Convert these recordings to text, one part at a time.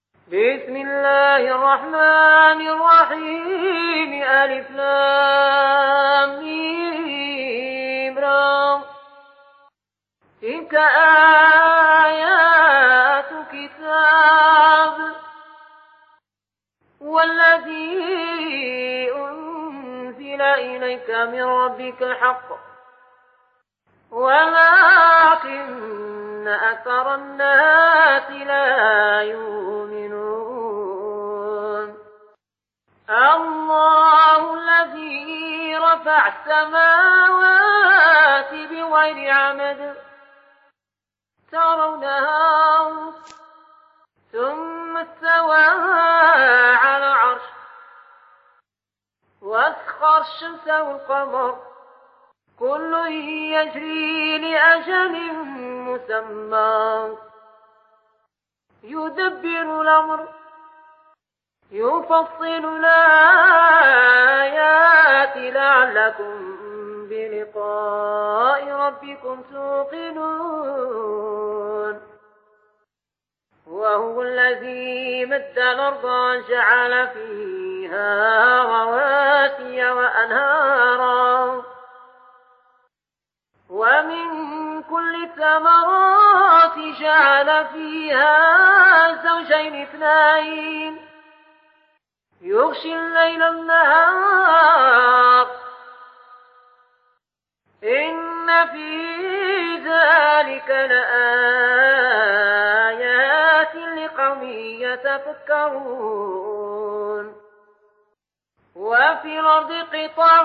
بسم الله الرحمن الرحيم. ألف لام ميم را. تلك آيات كتاب والذي أنزل إليك من ربك الحق ولكن أكثر الناس لا يؤمنون. الله الذي رفع السماوات بغير عمد ترونها ثم استوى على العرش وسخر الشمس والقمر كل يجري لأجل مسمى يدبر الأمر يفصل الآيات لعلكم بلقاء ربكم توقنون. وهو الذي مد الأرض وجعل فيها رواسي وأنهارا ومن كل الثمرات جعل فيها زوجين اثنين يغشي الليل النهار إن في ذلك لآيات لقوم يتفكرون. وفي الأرض قطع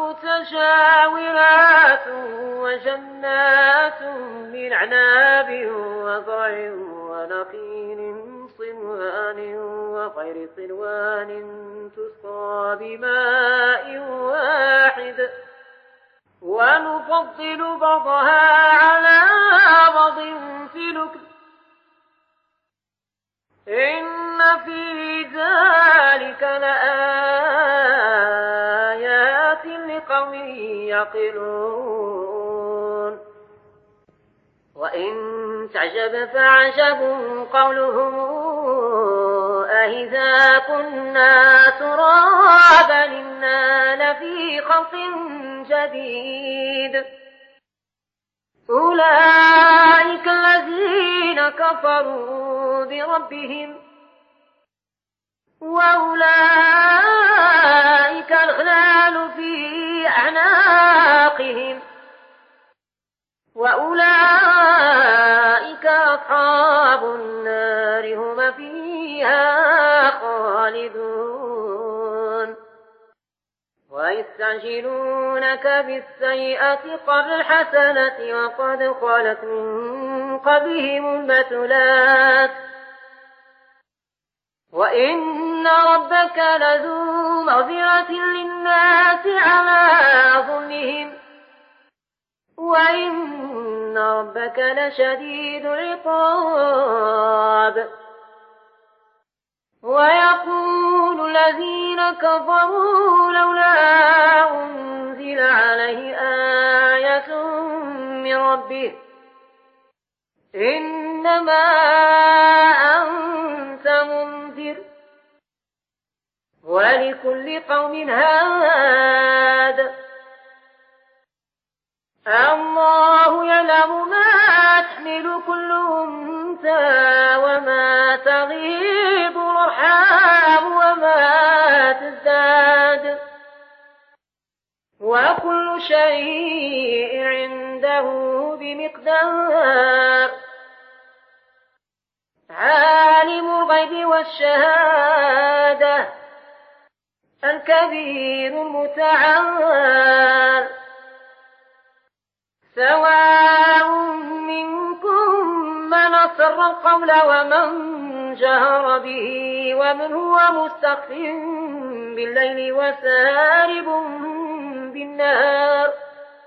متجاورات وجنات من أعناب وزرع ونخيل صنوان وغير صنوان تسقى بماء واحد ونفضل بعضها على بعض في الأكل إن في ذلك لآيات لقوم يعقلون. وإن تعجب فعجب قولهم أإذا كنا ترابا إنا لفي خلق جديد أولئك الذين كفروا بربهم وأولئك الأغلال في أعناقهم وأولئك أصحاب النار هم فيها خالدون. ويستعجلونك بالسيئة قبل الحسنة وقد خلت من قبلهم المثلات وإن ربك لذو مغفرة للناس على ظلمهم وإن ربك لشديد العقاب. ويقول الذين كفروا لولا أنزل عليه آية من ربه إنما أنت منذر ولكل قوم هاد. الله يعلم ما تحمل كل أنثى وما تغيض الأرحام وما تزداد وكل شيء عنده بمقدار. عالم الغيب والشهادة الكبير المتعال سواء منكم من أسر القول ومن جهر به ومن هو مستخف بالليل وسارب بالنهار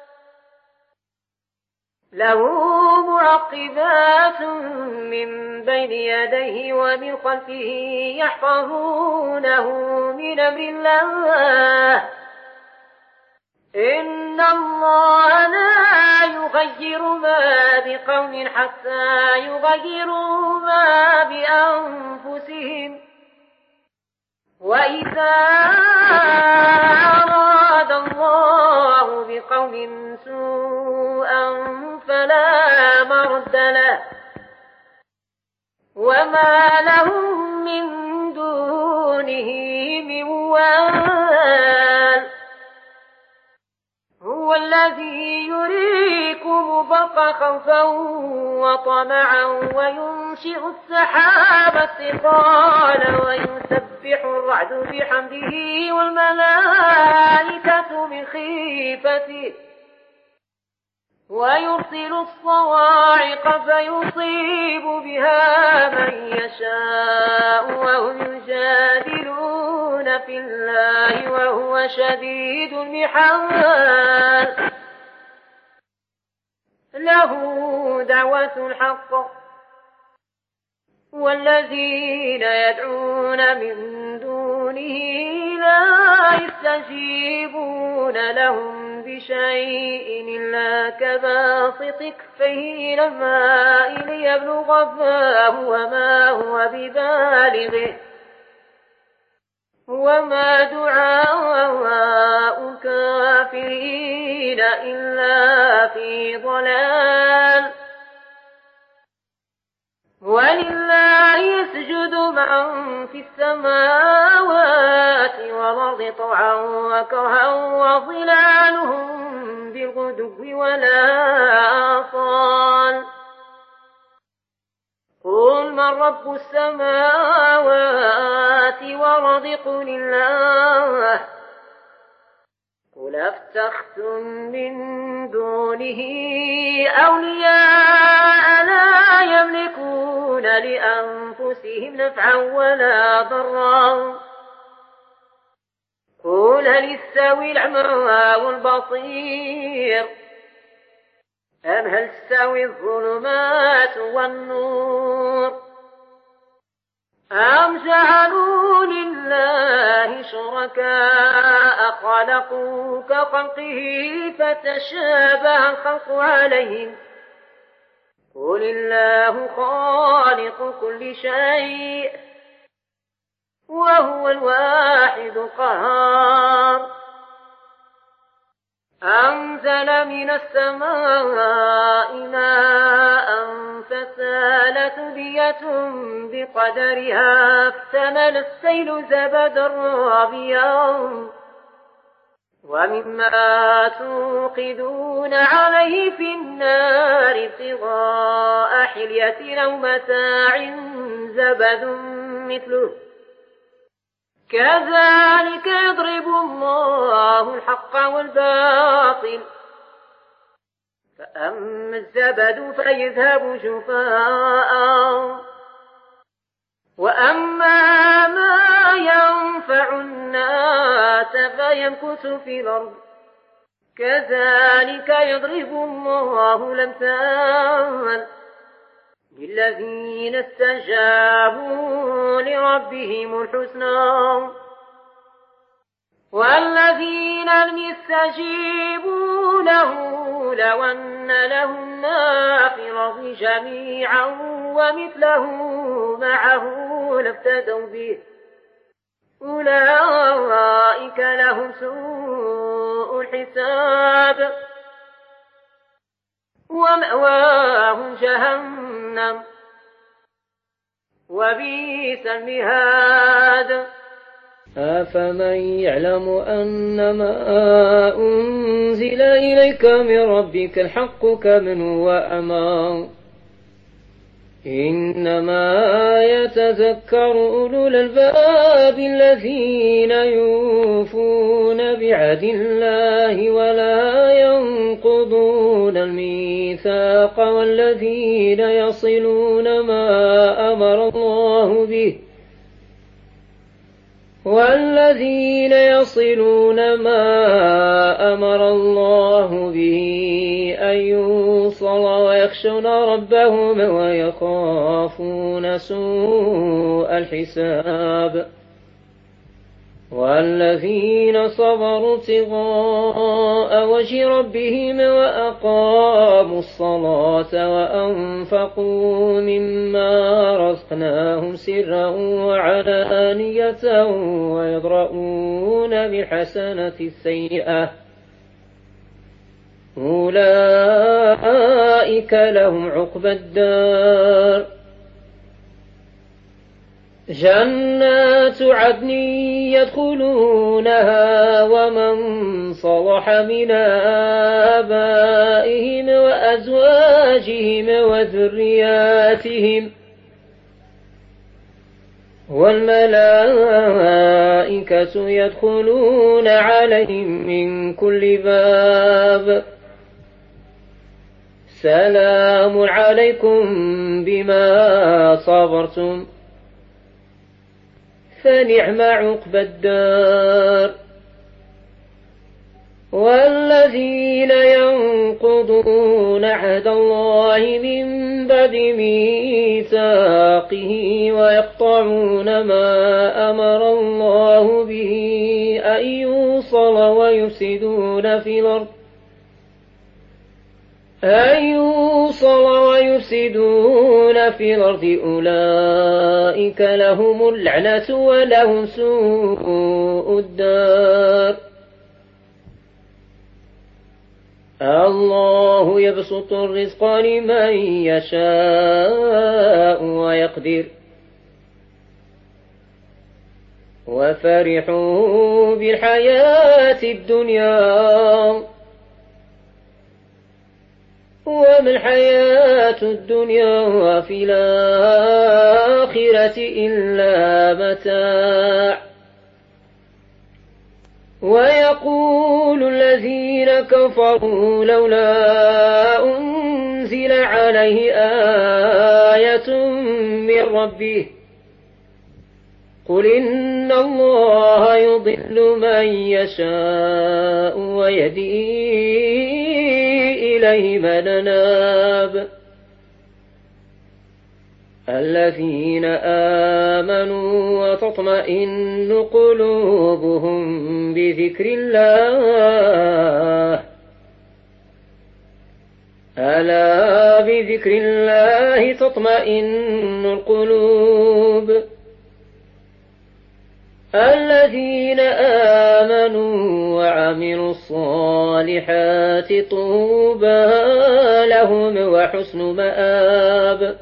له معقبات من بين يديه ومن خلفه يحفظونه من أمر الله إن الله لا يغير ما بقوم حتى يغيروا ما بأنفسهم وإذا أراد الله بقوم سوءا فلا مرد له وما لهم من دونه من وال هو الذي يريكم برقا خوفا وطمعا وينشئ السحاب الثقال ويسبح الرعد بحمده والملائكة من خيفته ويرسل الصواعق فيصيب بها من يشاء وهم يجادلون في الله وهو شديد المحال له دعوة الحق والذين يدعون من دونه لا يستجيبون لهم بشيء إلا كباسط كفيه إلى الماء ليبلغ فاه وما هو ببالغه وما دعاء الكافرين إلا في ضلال ولله يسجد من في السماوات والأرض طوعا وكرها وظلالهم بالغدو والآصال قل من رب السماوات والأرض قل الله قل أفتخذتم من دونه أولياء لا يملكون لأنفسهم نفعا ولا ضرا قل هل يستوي الأعمى والبصير أم هل تستوي الظلمات والنور أم جعلوا لله شركاء خلقوا كخلقه فتشابه الخلق عليهم قل الله خالق كل شيء وهو الواحد القهار أنزل من السماء ماء فسالت ودية بقدرها احتمل السيل زبدا رابيا ومما توقدون عليه في النار ابتغاء حلية أو متاع زبد مثله كذلك يضرب الله الحق والباطل فأما الزبد فيذهب جفاء وأما ما ينفع الناس فيمكث في الأرض كذلك يضرب الله الأمثال للذين استجابوا لربهم الحسنى والذين لم يستجيبوا له لو أن لهم ما في الأرض جميعا ومثله معه لافتدوا به أولئك لهم سوء الحساب ومأواهم جهنم وبئس المهاد أفمن يعلم أنما أنزل إليك من ربك الحق كمن هو أعمى إنما يتذكر أولو الألباب الذين يوفون بعهد الله ولا ينقضون الميثاق والذين يصلون ما أمر الله به أن يوصل ويخشون ربهم ويخافون سوء الحساب والذين صبروا ابتغاء وجه ربهم وأقاموا الصلاة وأنفقوا مما رزقناهم سرا وعلانية ويدرؤون بالحسنة السيئة أولئك لهم عقبى الدار جنات عدن يدخلونها ومن صلح من آبائهم وأزواجهم وذرياتهم والملائكة يدخلون عليهم من كل باب سلام عليكم بما صبرتم فنعم عقبى الدار والذين ينقضون عهد الله من بعد ميثاقه ويقطعون ما أمر الله به أن يوصل ويفسدون في الأرض أولئك لهم اللعنة ولهم سوء الدار الله يبسط الرزق لمن يشاء ويقدر وفرحوا بالحياة الدنيا وما الحياة الدنيا في الآخرة إلا متاع ويقول الذين كفروا لولا أنزل عليه آية من ربه قل إن الله يضل من يشاء ويهدي إليه من أناب الذين آمنوا وتطمئن قلوبهم بذكر الله ألا بذكر الله تطمئن القلوب الذين آمنوا وعملوا الصالحات طوبى لهم وحسن مآب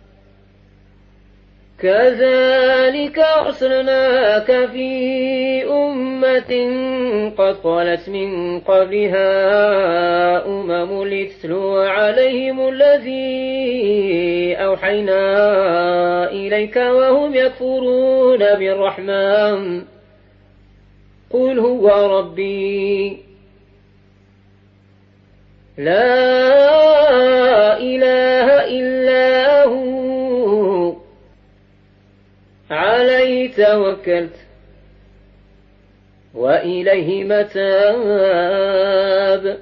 كذلك أرسلناك في أمة قد خلت من قبلها لتتلو عليهم الذي أوحينا إليك وهم يكفرون بالرحمن قل هو ربي لا إله إلا هو عليه توكلت وإليه متاب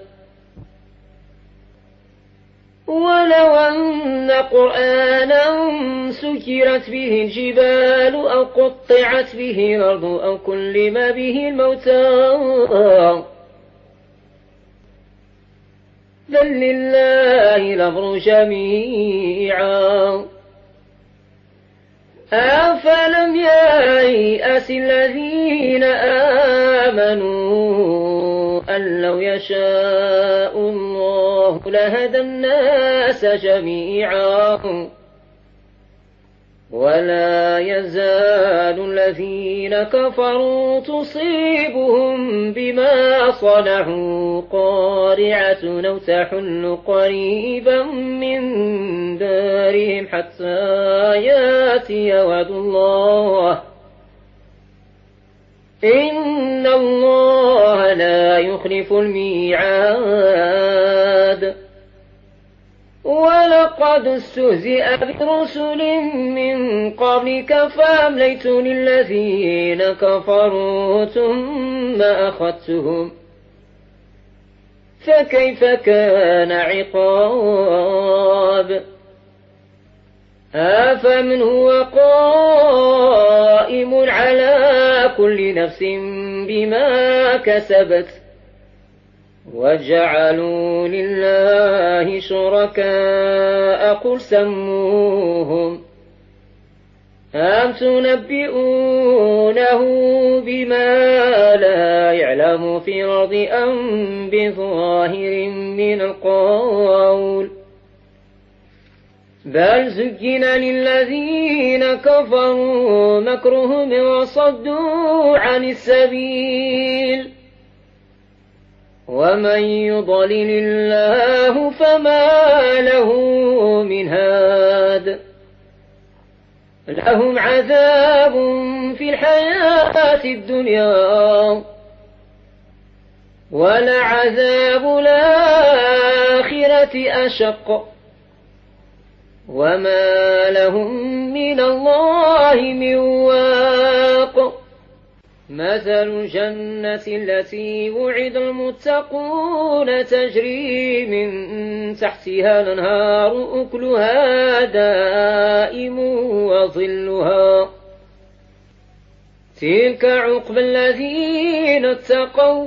ولو أن قرآنا سكرت به الجبال أو قطعت به الأرض أو كلم به الموتى بل لله الأمر جميعا أفلم ييأس الذين آمنوا أن لو يشاء الله لهدى الناس جميعا ولا يزال الذين كفروا تصيبهم بما صنعوا قارعة أو تحل قريبا من دارهم حتى ياتي وعد الله إن الله لا يخلف الميعاد ولقد استهزئ برسل من قبلك فأمليت للذين كفروا ثم أخذتهم فكيف كان عقاب أفمن هو قائم على كل نفس بما كسبت وجعلوا لله شركاء قل سموهم أم تنبئونه بما لا يعلم في الأرض أم بظاهر من القول بل زين للذين كفروا مكرهم وصدوا عن السبيل ومن يضلل الله فما له من هاد لهم عذاب في الحياة الدنيا ولعذاب الآخرة أشق وما لهم من الله من واق مثل الجنة التي وعد المتقون تجري من تحتها الأنهار أكلها دائم وظلها تلك عقبى الذين اتقوا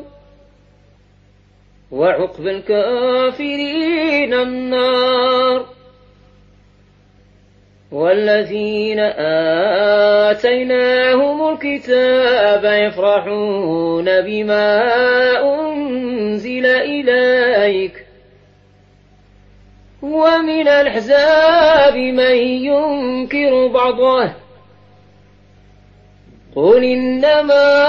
وعقبى الكافرين النار والذين آتيناهم الكتاب يفرحون بما أنزل إليك ومن الأحزاب من ينكر بعضه قل إنما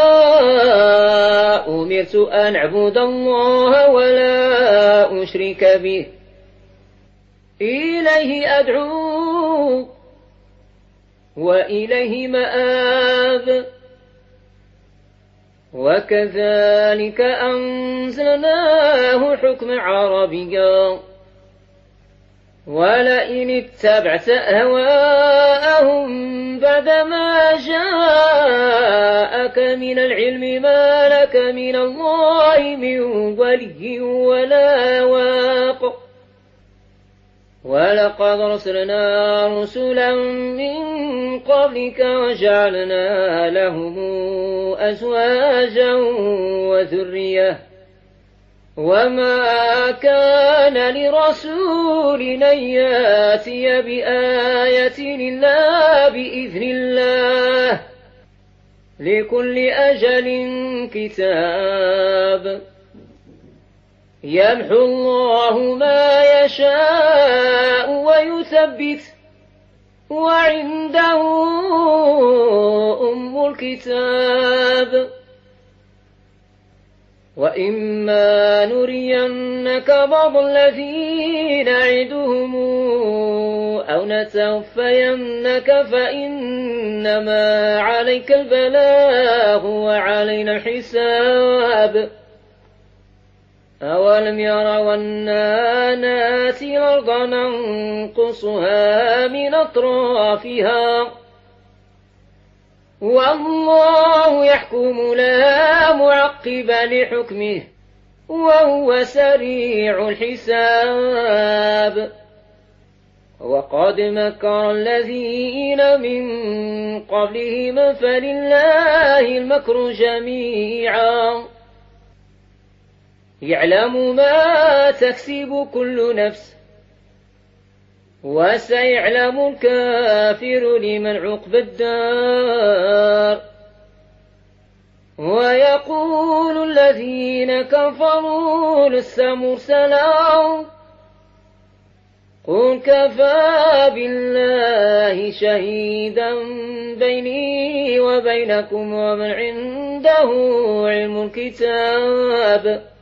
أمرت أن أعبد الله ولا أشرك به إليه أدعو وإليه مآب وكذلك أنزلناه حكما عربيا ولئن اتبعت أهواءهم بعدما جاءك من العلم ما لك من الله من ولي ولا واق ولقد أرسلنا رسلا من قبلك وجعلنا لهم أزواجا وذرية وما كان لرسول أن يأتي بآية إلا بإذن الله لكل أجل كتاب يمحو الله ما يشاء ويثبت وعنده أم الكتاب وإما نرينك بعض الذين نعدهم أو نتوفينك فإنما عليك البلاغ وعلينا الحساب أولم يروا أنا ناتي الأرض ننقصها من أطرافها والله يحكم لا معقب لحكمه وهو سريع الحساب وقد مكر الذين من قبلهم فلله المكر جميعا يعلم ما تكسب كل نفس وسيعلم الكافر لمن عقبى الدار ويقول الذين كفروا لست مرسلا قل كفى بالله شهيدا بيني وبينكم ومن عنده علم الكتاب